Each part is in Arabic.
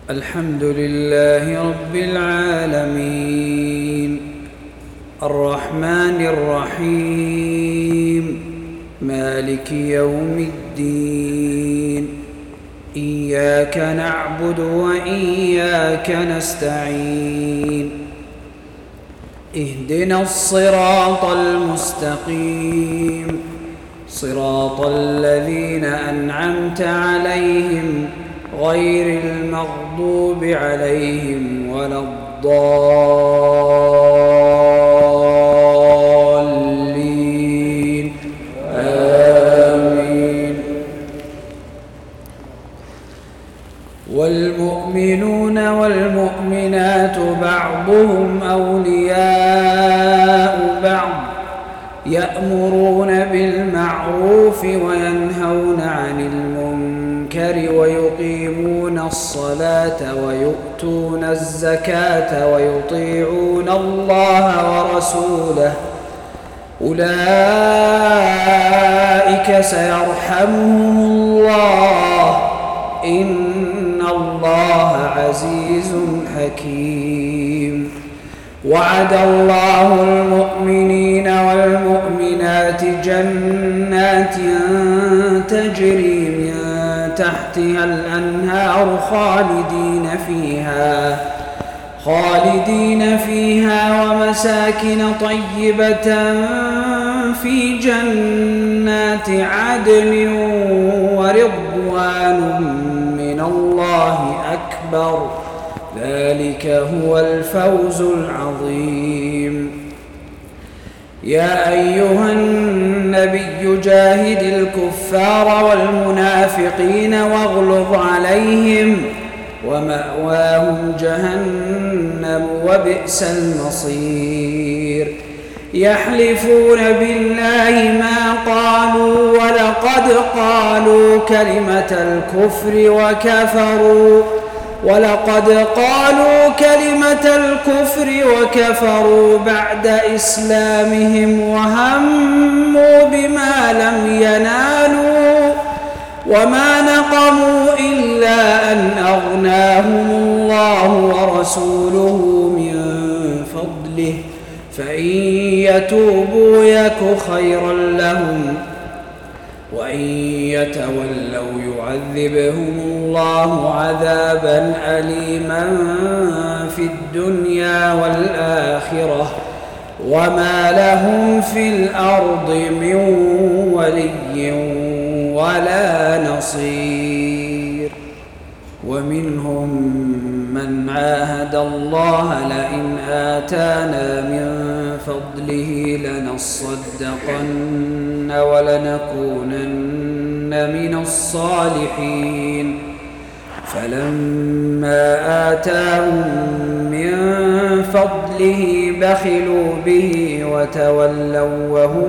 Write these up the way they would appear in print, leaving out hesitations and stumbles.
الحمد لله رب العالمين الرحمن الرحيم مالك يوم الدين إياك نعبد وإياك نستعين اهدنا الصراط المستقيم صراط الذين أنعمت عليهم غير المغضوب عليهم ولا الضالين آمين. والمؤمنون والمؤمنات بعضهم أولياء بعض يأمرون بالمعروف وينهون عن المنكر ويقيمون الصلاة ويؤتون الزكاة ويطيعون الله ورسوله أولئك سيرحمهم الله إن الله عزيز حكيم. وعد الله المؤمنين والمؤمنات جنات تجري من تحتها الأنهار خالدين فيها ومساكن طيبة في جنات عدن ورضوان من الله أكبر ذلك هو الفوز العظيم. يا أيها النبي جاهد الكفار والمنافقين واغلظ عليهم ومأواهم جهنم وبئس المصير. يحلفون بالله ما قالوا ولقد قالوا كلمة الكفر وكفروا بعد إسلامهم وهموا بما لم ينالوا وما نقموا إلا أن أغناهم الله ورسوله من فضله فإن يتوبوا يك خيرا لهم وإن يتولوا يعذبهم الله عذابا أليما في الدنيا والآخرة وما لهم في الأرض من ولي ولا نصير. ومنهم من عاهد الله لئن آتانا من فضله لنصدقن ولنكونن من الصالحين فلما آتاهم من فضله بخلوا به وتولوا وهم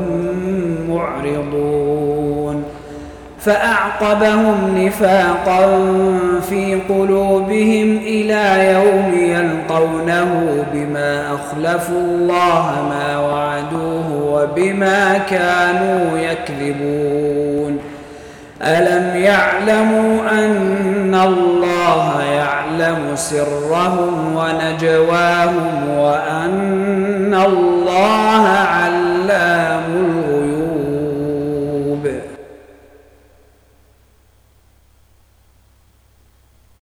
معرضون. فأعقبهم نفاقا في قلوبهم إلى يوم يلقونه بما أخلفوا الله ما وعدوه وبما كانوا يكذبون. ألم يعلموا أن الله يعلم سرهم ونجواهم وأن الله